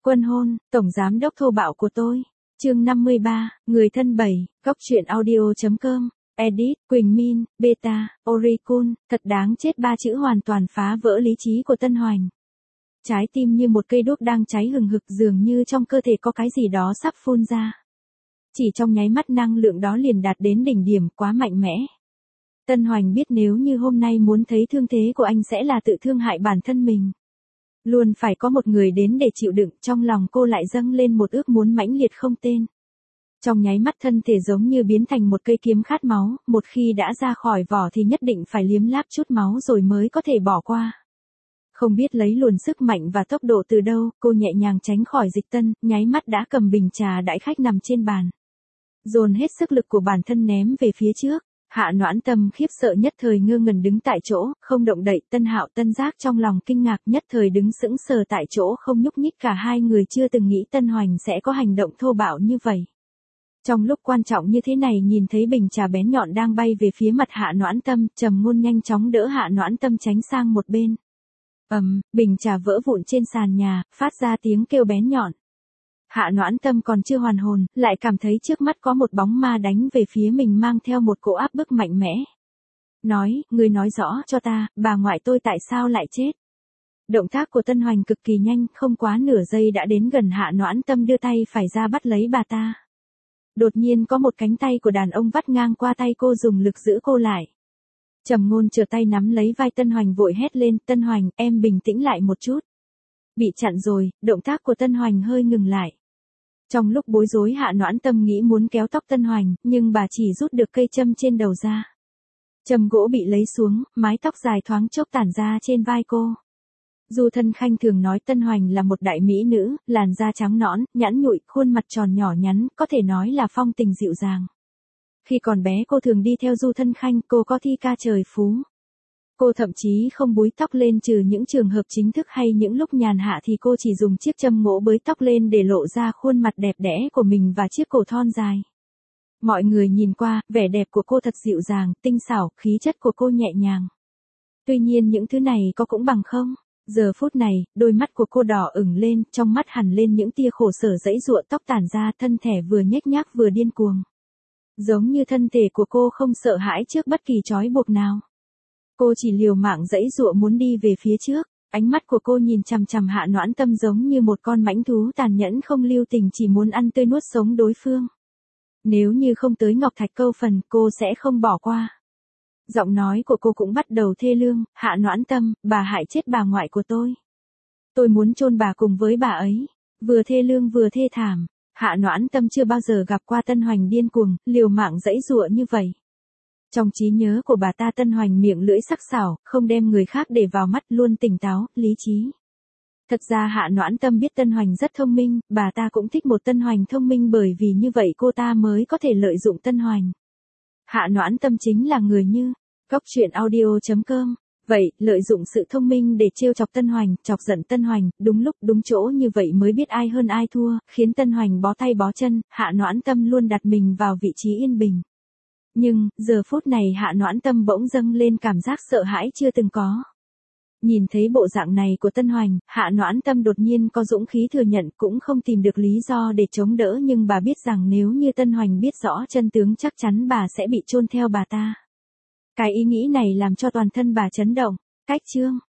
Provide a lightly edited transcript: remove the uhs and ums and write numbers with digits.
Quân hôn, tổng giám đốc thô bạo của tôi. Chương 53, người thân 7, góc truyện audio.com. Edit, Quỳnh Min, Beta, Oricun, thật đáng chết, ba chữ hoàn toàn phá vỡ lý trí của Tân Hoành. Trái tim như một cây đuốc đang cháy hừng hực, dường như trong cơ thể có cái gì đó sắp phun ra. Chỉ trong nháy mắt năng lượng đó liền đạt đến đỉnh điểm, quá mạnh mẽ. Tân Hoành biết nếu như hôm nay muốn thấy thương thế của anh sẽ là tự thương hại bản thân mình. Luôn phải có một người đến để chịu đựng, trong lòng cô lại dâng lên một ước muốn mãnh liệt không tên. Trong nháy mắt thân thể giống như biến thành một cây kiếm khát máu, một khi đã ra khỏi vỏ thì nhất định phải liếm láp chút máu rồi mới có thể bỏ qua. Không biết lấy luồn sức mạnh và tốc độ từ đâu, cô nhẹ nhàng tránh khỏi Dịch Tân, nháy mắt đã cầm bình trà đãi khách nằm trên bàn. Dồn hết sức lực của bản thân ném về phía trước. Hạ Noãn Tâm khiếp sợ nhất thời ngơ ngẩn đứng tại chỗ, không động đậy. Tân Hạo Tân Giác trong lòng kinh ngạc nhất thời đứng sững sờ tại chỗ không nhúc nhích, cả hai người chưa từng nghĩ Tân Hoành sẽ có hành động thô bạo như vậy. Trong lúc quan trọng như thế này nhìn thấy bình trà bén nhọn đang bay về phía mặt Hạ Noãn Tâm, Trầm Ngôn nhanh chóng đỡ Hạ Noãn Tâm tránh sang một bên. Bình trà vỡ vụn trên sàn nhà, phát ra tiếng kêu bén nhọn. Hạ Noãn Tâm còn chưa hoàn hồn, lại cảm thấy trước mắt có một bóng ma đánh về phía mình mang theo một cỗ áp bức mạnh mẽ. Nói, ngươi nói rõ cho ta, bà ngoại tôi tại sao lại chết? Động tác của Tân Hoành cực kỳ nhanh, không quá nửa giây đã đến gần Hạ Noãn Tâm, đưa tay phải ra bắt lấy bà ta. Đột nhiên có một cánh tay của đàn ông vắt ngang qua tay cô, dùng lực giữ cô lại. Trầm Ngôn trở tay nắm lấy vai Tân Hoành vội hét lên, Tân Hoành, em bình tĩnh lại một chút. Bị chặn rồi, động tác của Tân Hoành hơi ngừng lại. Trong lúc bối rối Hạ Noãn Tâm nghĩ muốn kéo tóc Tân Hoành, nhưng bà chỉ rút được cây châm trên đầu ra. Châm gỗ bị lấy xuống, mái tóc dài thoáng chốc tản ra trên vai cô. Du Thân Khanh thường nói Tân Hoành là một đại mỹ nữ, làn da trắng nõn, nhẵn nhụi, khuôn mặt tròn nhỏ nhắn, có thể nói là phong tình dịu dàng. Khi còn bé cô thường đi theo Du Thân Khanh, cô có thi ca trời phú. Cô thậm chí không búi tóc lên, trừ những trường hợp chính thức hay những lúc nhàn hạ thì cô chỉ dùng chiếc châm gỗ bới tóc lên để lộ ra khuôn mặt đẹp đẽ của mình và chiếc cổ thon dài. Mọi người nhìn qua, vẻ đẹp của cô thật dịu dàng, tinh xảo, khí chất của cô nhẹ nhàng. Tuy nhiên những thứ này có cũng bằng không. Giờ phút này, đôi mắt của cô đỏ ửng lên, trong mắt hằn lên những tia khổ sở giãy giụa, tóc tản ra, thân thể vừa nhếch nhác vừa điên cuồng. Giống như thân thể của cô không sợ hãi trước bất kỳ trói buộc nào. Cô chỉ liều mạng giãy giụa muốn đi về phía trước, ánh mắt của cô nhìn chằm chằm Hạ Noãn Tâm giống như một con mãnh thú tàn nhẫn không lưu tình, chỉ muốn ăn tươi nuốt sống đối phương. Nếu như không tới Ngọc Thạch câu phần, cô sẽ không bỏ qua. Giọng nói của cô cũng bắt đầu thê lương, Hạ Noãn Tâm, bà hại chết bà ngoại của tôi. Tôi muốn chôn bà cùng với bà ấy. Vừa thê lương vừa thê thảm, Hạ Noãn Tâm chưa bao giờ gặp qua Tân Hoành điên cuồng, liều mạng giãy giụa như vậy. Trong trí nhớ của bà ta Tân Hoành miệng lưỡi sắc sảo, không đem người khác để vào mắt, luôn tỉnh táo, lý trí. Thật ra Hạ Noãn Tâm biết Tân Hoành rất thông minh, bà ta cũng thích một Tân Hoành thông minh, bởi vì như vậy cô ta mới có thể lợi dụng Tân Hoành. Hạ Noãn Tâm chính là người như góc truyện audio.com. Vậy, lợi dụng sự thông minh để trêu chọc Tân Hoành, chọc giận Tân Hoành, đúng lúc đúng chỗ, như vậy mới biết ai hơn ai thua, khiến Tân Hoành bó tay bó chân. Hạ Noãn Tâm luôn đặt mình vào vị trí yên bình. Nhưng, giờ phút này Hạ Noãn Tâm bỗng dâng lên cảm giác sợ hãi chưa từng có. Nhìn thấy bộ dạng này của Tân Hoành, Hạ Noãn Tâm đột nhiên có dũng khí thừa nhận, cũng không tìm được lý do để chống đỡ, nhưng bà biết rằng nếu như Tân Hoành biết rõ chân tướng chắc chắn bà sẽ bị chôn theo bà ta. Cái ý nghĩ này làm cho toàn thân bà chấn động. Cách chương